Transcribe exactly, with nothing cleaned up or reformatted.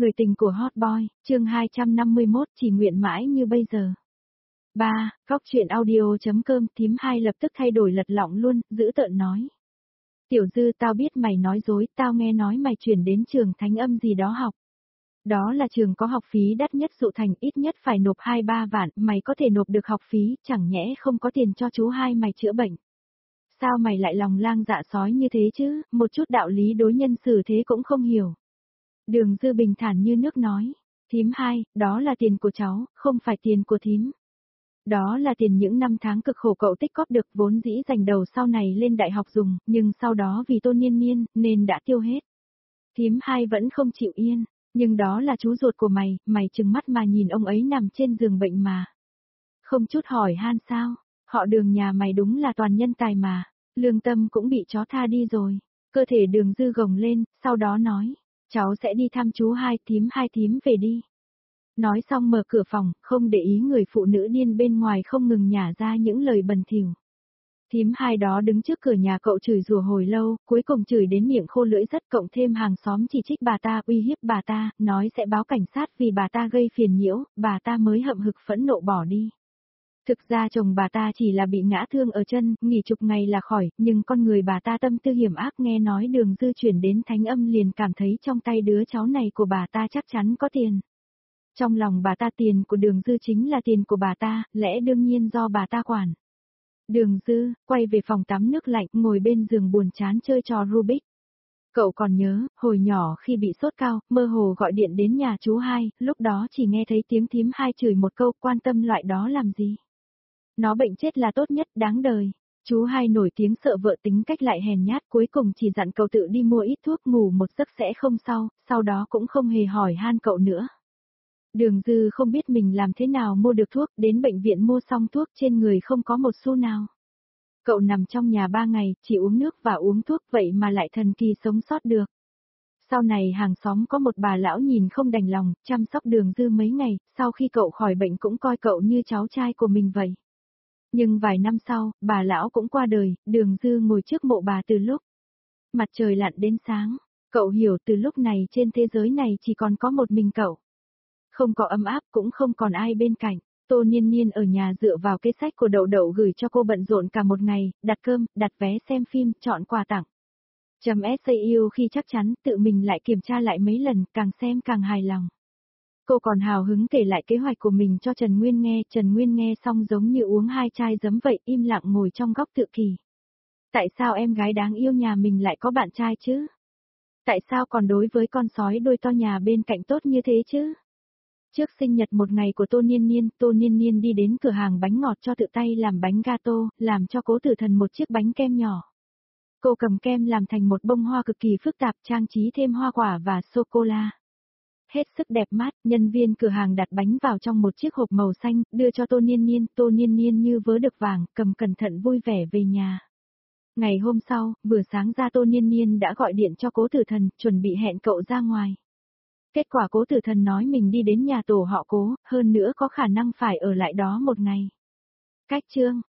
Người tình của Hot Boy, chương hai trăm năm mươi mốt, chỉ nguyện mãi như bây giờ. ba. Góc truyện audio.com thím hai lập tức thay đổi lật lọng luôn, giữ tợn nói. Tiểu Dư, tao biết mày nói dối, tao nghe nói mày chuyển đến trường thánh âm gì đó học. Đó là trường có học phí đắt nhất dụ thành, ít nhất phải nộp hai ba vạn, mày có thể nộp được học phí, chẳng nhẽ không có tiền cho chú hai mày chữa bệnh. Sao mày lại lòng lang dạ sói như thế chứ, một chút đạo lý đối nhân xử thế cũng không hiểu. Đường Dư bình thản như nước nói, thím hai, đó là tiền của cháu, không phải tiền của thím. Đó là tiền những năm tháng cực khổ cậu tích cóp được vốn dĩ dành đầu sau này lên đại học dùng, nhưng sau đó vì Tôn Niên Niên, nên đã tiêu hết. Thím hai vẫn không chịu yên, nhưng đó là chú ruột của mày, mày trừng mắt mà nhìn ông ấy nằm trên giường bệnh mà. Không chút hỏi han sao, họ Đường nhà mày đúng là toàn nhân tài mà, lương tâm cũng bị chó tha đi rồi. Cơ thể Đường Dư gồng lên, sau đó nói. Cháu sẽ đi thăm chú hai, thím hai thím về đi. Nói xong mở cửa phòng, không để ý người phụ nữ điên bên ngoài không ngừng nhả ra những lời bẩn thỉu. Thím hai đó đứng trước cửa nhà cậu chửi rủa hồi lâu, cuối cùng chửi đến miệng khô lưỡi rất, cộng thêm hàng xóm chỉ trích bà ta, uy hiếp bà ta, nói sẽ báo cảnh sát vì bà ta gây phiền nhiễu, bà ta mới hậm hực phẫn nộ bỏ đi. Thực ra chồng bà ta chỉ là bị ngã thương ở chân, nghỉ chục ngày là khỏi, nhưng con người bà ta tâm tư hiểm ác, nghe nói Đường Dư chuyển đến thánh âm liền cảm thấy trong tay đứa cháu này của bà ta chắc chắn có tiền. Trong lòng bà ta tiền của Đường Dư chính là tiền của bà ta, lẽ đương nhiên do bà ta quản. Đường Dư, quay về phòng tắm nước lạnh, ngồi bên giường buồn chán chơi trò Rubik. Cậu còn nhớ, hồi nhỏ khi bị sốt cao, mơ hồ gọi điện đến nhà chú hai, lúc đó chỉ nghe thấy tiếng thím hai chửi một câu, quan tâm loại đó làm gì. Nó bệnh chết là tốt nhất, đáng đời. Chú hai nổi tiếng sợ vợ tính cách lại hèn nhát, cuối cùng chỉ dặn cậu tự đi mua ít thuốc ngủ một giấc sẽ không sao, sau đó cũng không hề hỏi han cậu nữa. Đường Dư không biết mình làm thế nào mua được thuốc, đến bệnh viện mua xong thuốc trên người không có một xu nào. Cậu nằm trong nhà ba ngày, chỉ uống nước và uống thuốc vậy mà lại thần kỳ sống sót được. Sau này hàng xóm có một bà lão nhìn không đành lòng, chăm sóc Đường Dư mấy ngày, sau khi cậu khỏi bệnh cũng coi cậu như cháu trai của mình vậy. Nhưng vài năm sau, bà lão cũng qua đời, Đường Dư ngồi trước mộ bà từ lúc mặt trời lặn đến sáng. Cậu hiểu từ lúc này trên thế giới này chỉ còn có một mình cậu. Không có ấm áp cũng không còn ai bên cạnh. Tô Niên Niên ở nhà dựa vào cái sách của Đậu Đậu gửi cho cô bận rộn cả một ngày, đặt cơm, đặt vé xem phim, chọn quà tặng. Chấm ét a u khi chắc chắn, tự mình lại kiểm tra lại mấy lần, càng xem càng hài lòng. Cô còn hào hứng kể lại kế hoạch của mình cho Trần Nguyên nghe, Trần Nguyên nghe xong giống như uống hai chai giấm vậy, im lặng ngồi trong góc tự kỷ. Tại sao em gái đáng yêu nhà mình lại có bạn trai chứ? Tại sao còn đối với con sói đuôi to nhà bên cạnh tốt như thế chứ? Trước sinh nhật một ngày của Tô Niên Niên, Tô Niên Niên đi đến cửa hàng bánh ngọt cho tự tay làm bánh gato, làm cho Cố Tử Thần một chiếc bánh kem nhỏ. Cô cầm kem làm thành một bông hoa cực kỳ phức tạp, trang trí thêm hoa quả và sô-cô-la. Hết sức đẹp mắt, nhân viên cửa hàng đặt bánh vào trong một chiếc hộp màu xanh, đưa cho Tô Niên Niên, Tô Niên Niên như vớ được vàng, cầm cẩn thận vui vẻ về nhà. Ngày hôm sau, vừa sáng ra Tô Niên Niên đã gọi điện cho Cố Tử Thần, chuẩn bị hẹn cậu ra ngoài. Kết quả Cố Tử Thần nói mình đi đến nhà tổ họ Cố, hơn nữa có khả năng phải ở lại đó một ngày. Cách chương